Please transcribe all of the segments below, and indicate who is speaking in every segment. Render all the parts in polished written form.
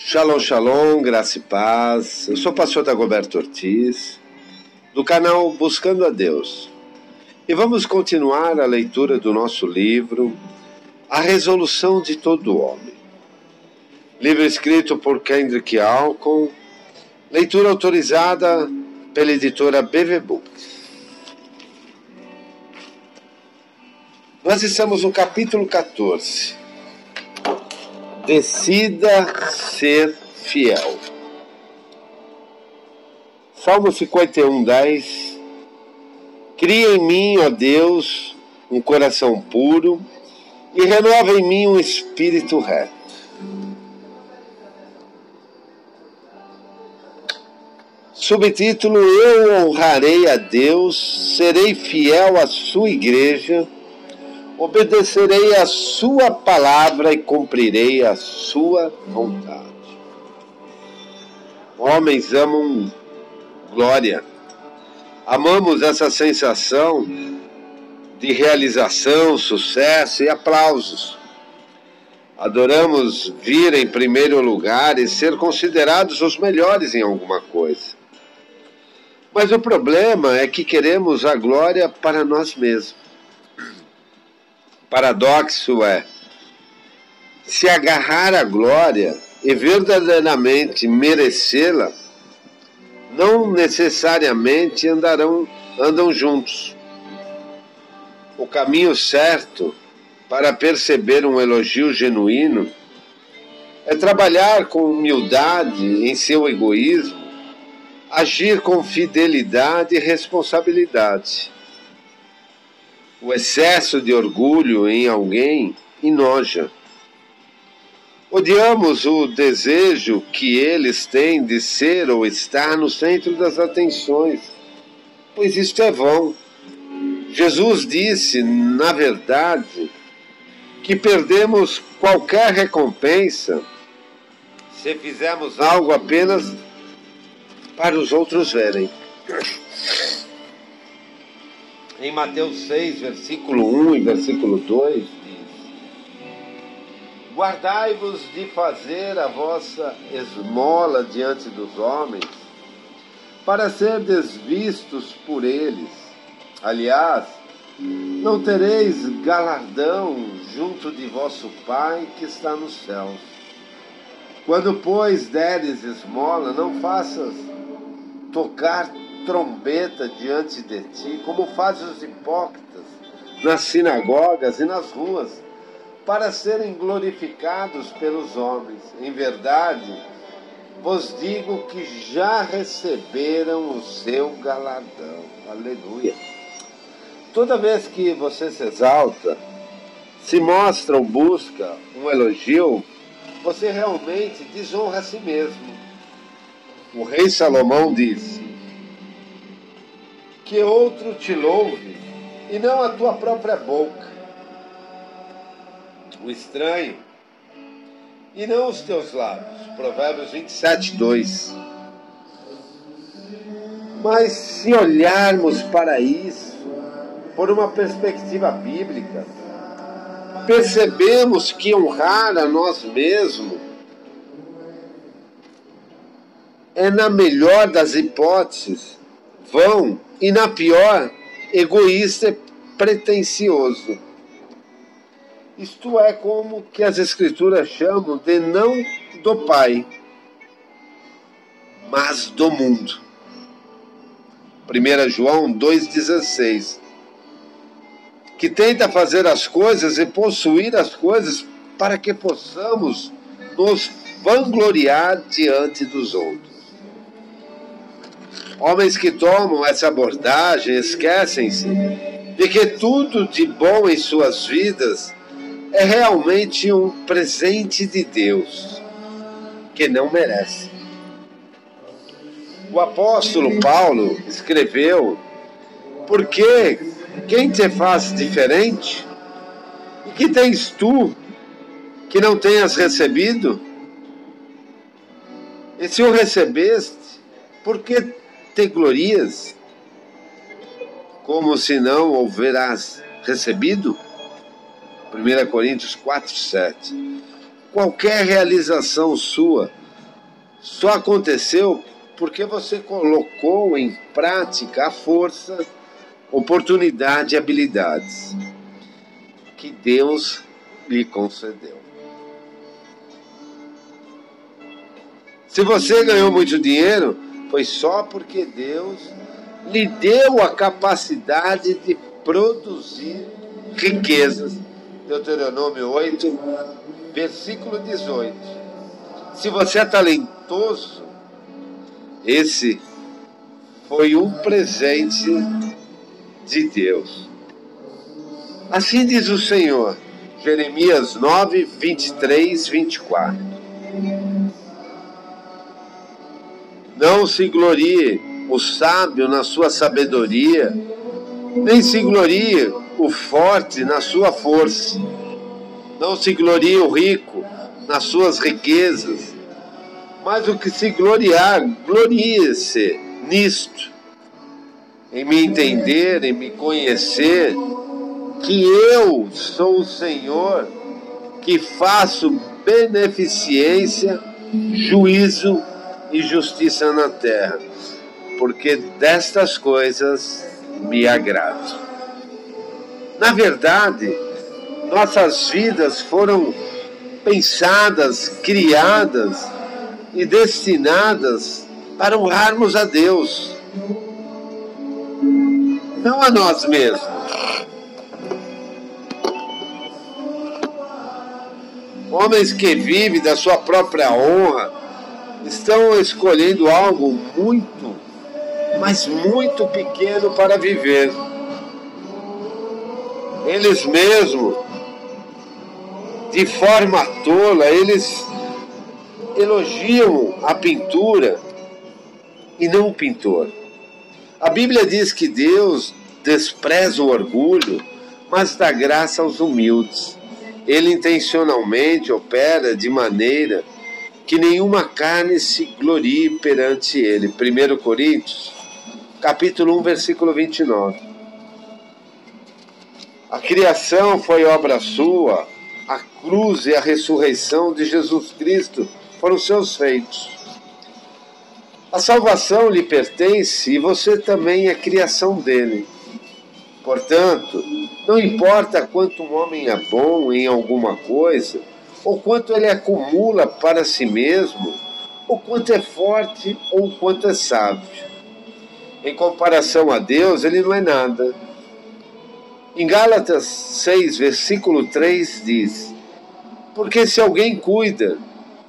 Speaker 1: Shalom, shalom, graça e paz. Eu sou o pastor Dagoberto Ortiz, do canal Buscando a Deus. E vamos continuar a leitura do nosso livro, A Resolução de Todo Homem. Livro escrito por Kendrick Alcon, leitura autorizada pela editora BV Books. Nós estamos no capítulo 14. Decida ser fiel. Salmo 51:10. Cria em mim, ó Deus, um coração puro e renova em mim um espírito reto. Subtítulo: Eu honrarei a Deus, serei fiel à sua igreja, obedecerei a sua palavra e cumprirei a sua vontade. Homens amam glória. Amamos essa sensação de realização, sucesso e aplausos. Adoramos vir em primeiro lugar e ser considerados os melhores em alguma coisa. Mas o problema é que queremos a glória para nós mesmos. O paradoxo é, se agarrar à glória e verdadeiramente merecê-la, não necessariamente andam juntos. O caminho certo para perceber um elogio genuíno é trabalhar com humildade em seu egoísmo, agir com fidelidade e responsabilidade. O excesso de orgulho em alguém enoja. Odiamos o desejo que eles têm de ser ou estar no centro das atenções, pois isto é vão. Jesus disse, na verdade, que perdemos qualquer recompensa se fizermos algo apenas para os outros verem. Em Mateus 6, versículo 1 e versículo 2, diz: Guardai-vos de fazer a vossa esmola diante dos homens, para serdes vistos por eles. Aliás, não tereis galardão junto de vosso Pai que está nos céus. Quando, pois, deres esmola, não faças tocar trombeta diante de ti, como fazem os hipócritas nas sinagogas e nas ruas, para serem glorificados pelos homens. Em verdade, vos digo que já receberam o seu galardão. Aleluia. Toda vez que você se exalta, se mostra ou busca um elogio, você realmente desonra a si mesmo. O rei Salomão disse: que outro te louve, e não a tua própria boca, o estranho, e não os teus lábios. Provérbios 27:2. Mas se olharmos para isso por uma perspectiva bíblica, percebemos que honrar a nós mesmos é, na melhor das hipóteses, vão, e na pior, egoísta e pretensioso. Isto é como que as Escrituras chamam de não do Pai, mas do mundo. 1 João 2,16. Que tenta fazer as coisas e possuir as coisas para que possamos nos vangloriar diante dos outros. Homens que tomam essa abordagem esquecem-se de que tudo de bom em suas vidas é realmente um presente de Deus, que não merece. O apóstolo Paulo escreveu: porque quem te faz diferente? E que tens tu que não tenhas recebido? E se o recebeste, por que te glorias, como se não houveras recebido? 1 Coríntios 4:7. Qualquer realização sua só aconteceu porque você colocou em prática a força, oportunidade e habilidades que Deus lhe concedeu. Se você ganhou muito dinheiro, foi só porque Deus lhe deu a capacidade de produzir riquezas. Deuteronômio 8, versículo 18. Se você é talentoso, esse foi um presente de Deus. Assim diz o Senhor, Jeremias 9, 23, 24. Não se glorie o sábio na sua sabedoria, nem se glorie o forte na sua força. Não se glorie o rico nas suas riquezas, mas o que se gloriar, glorie-se nisto, em me entender, em me conhecer, que eu sou o Senhor, que faço beneficência, juízo e justiça na terra, porque destas coisas me agrado. Na verdade, nossas vidas foram pensadas, criadas e destinadas para honrarmos a Deus, não a nós mesmos. Homens que vivem da sua própria honra estão escolhendo algo muito, mas muito pequeno para viver. Eles mesmos, de forma tola, eles elogiam a pintura e não o pintor. A Bíblia diz que Deus despreza o orgulho, mas dá graça aos humildes. Ele intencionalmente opera de maneira que nenhuma carne se glorie perante ele. 1 Coríntios, capítulo 1, versículo 29. A criação foi obra sua, a cruz e a ressurreição de Jesus Cristo foram seus feitos. A salvação lhe pertence e você também é criação dele. Portanto, não importa quanto um homem é bom em alguma coisa, ou quanto ele acumula para si mesmo, ou quanto é forte, ou quanto é sábio. Em comparação a Deus, ele não é nada. Em Gálatas 6, versículo 3 diz: porque se alguém cuida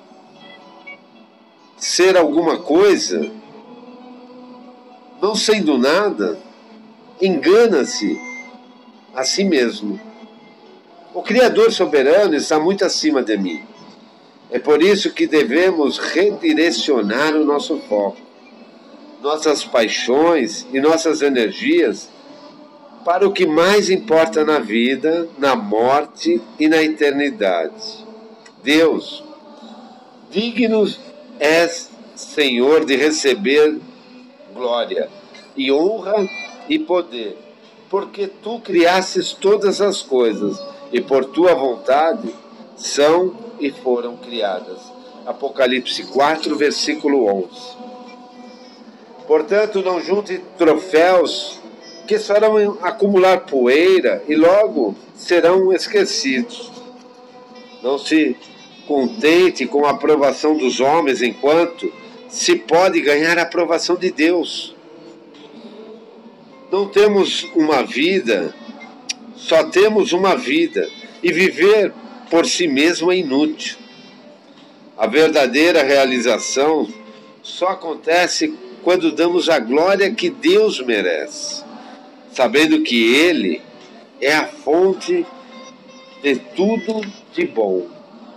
Speaker 1: ser alguma coisa, não sendo nada, engana-se a si mesmo. O Criador soberano está muito acima de mim. É por isso que devemos redirecionar o nosso foco, nossas paixões e nossas energias para o que mais importa na vida, na morte e na eternidade. Deus, digno és, Senhor, de receber glória e honra e poder, porque tu criastes todas as coisas e por tua vontade são e foram criadas. Apocalipse 4, versículo 11. Portanto, não junte troféus que farão acumular poeira e logo serão esquecidos. Não se contente com a aprovação dos homens enquanto se pode ganhar a aprovação de Deus. Não temos uma vida, só temos uma vida, e viver por si mesmo é inútil. A verdadeira realização só acontece quando damos a glória que Deus merece, sabendo que Ele é a fonte de tudo de bom.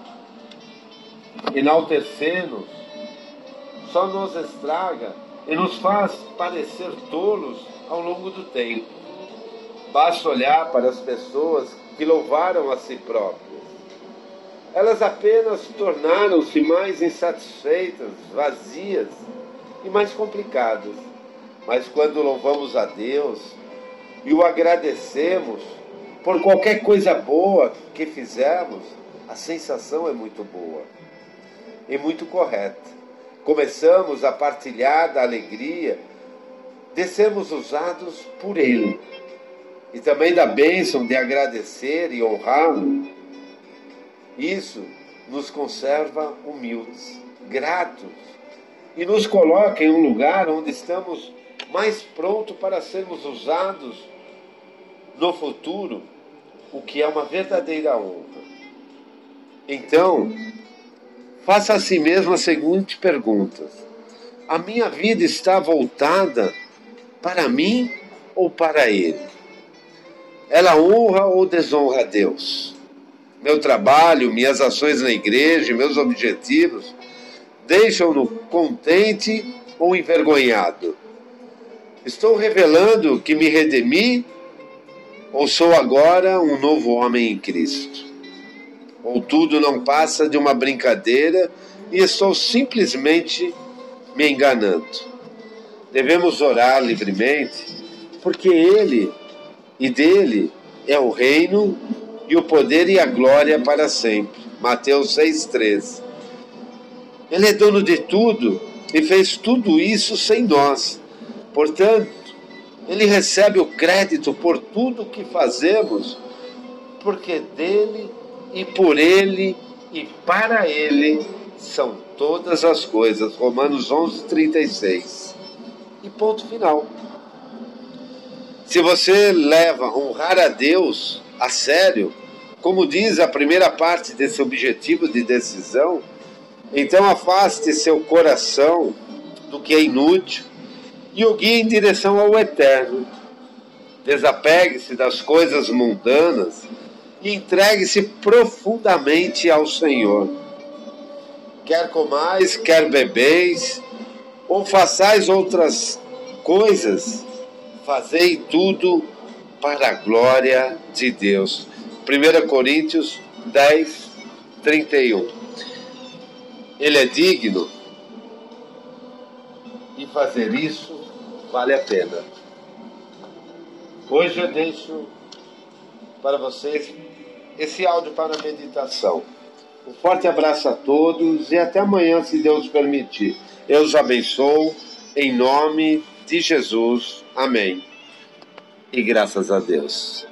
Speaker 1: Enaltecer-nos só nos estraga e nos faz parecer tolos ao longo do tempo. Basta olhar para as pessoas que louvaram a si próprias. Elas apenas tornaram-se mais insatisfeitas, vazias e mais complicadas. Mas quando louvamos a Deus e o agradecemos por qualquer coisa boa que fizermos, a sensação é muito boa e muito correta. começamos a partilhar da alegria de sermos usados por Ele, e também da bênção de agradecer e honrá-lo. Isso nos conserva humildes, gratos, e nos coloca em um lugar onde estamos mais prontos para sermos usados no futuro, o que é uma verdadeira honra. Então, faça a si mesmo as seguintes perguntas: a minha vida está voltada para mim ou para Ele? Ela honra ou desonra a Deus? Meu trabalho, minhas ações na igreja, meus objetivos, deixam-no contente ou envergonhado? Estou revelando que me redimi ou sou agora um novo homem em Cristo? Ou tudo não passa de uma brincadeira e estou simplesmente me enganando? Devemos orar livremente, porque Ele e dele é o reino e o poder e a glória para sempre. Mateus 6,13. Ele é dono de tudo e fez tudo isso sem nós. Portanto, Ele recebe o crédito por tudo que fazemos, porque dele e por Ele e para Ele são todas as coisas. Romanos 11:36. E ponto final. Se você leva honrar a Deus a sério, como diz a primeira parte desse objetivo de decisão, então afaste seu coração do que é inútil e o guie em direção ao eterno. Desapegue-se das coisas mundanas e entregue-se profundamente ao Senhor. Quer comais, quer bebeis, ou façais outras coisas, fazei tudo para a glória de Deus. 1 Coríntios 10:31. Ele é digno e fazer isso vale a pena. Hoje eu deixo para vocês esse áudio para meditação. Um forte abraço a todos e até amanhã, se Deus permitir. Eu os abençoo em nome de Jesus. Amém. E graças a Deus.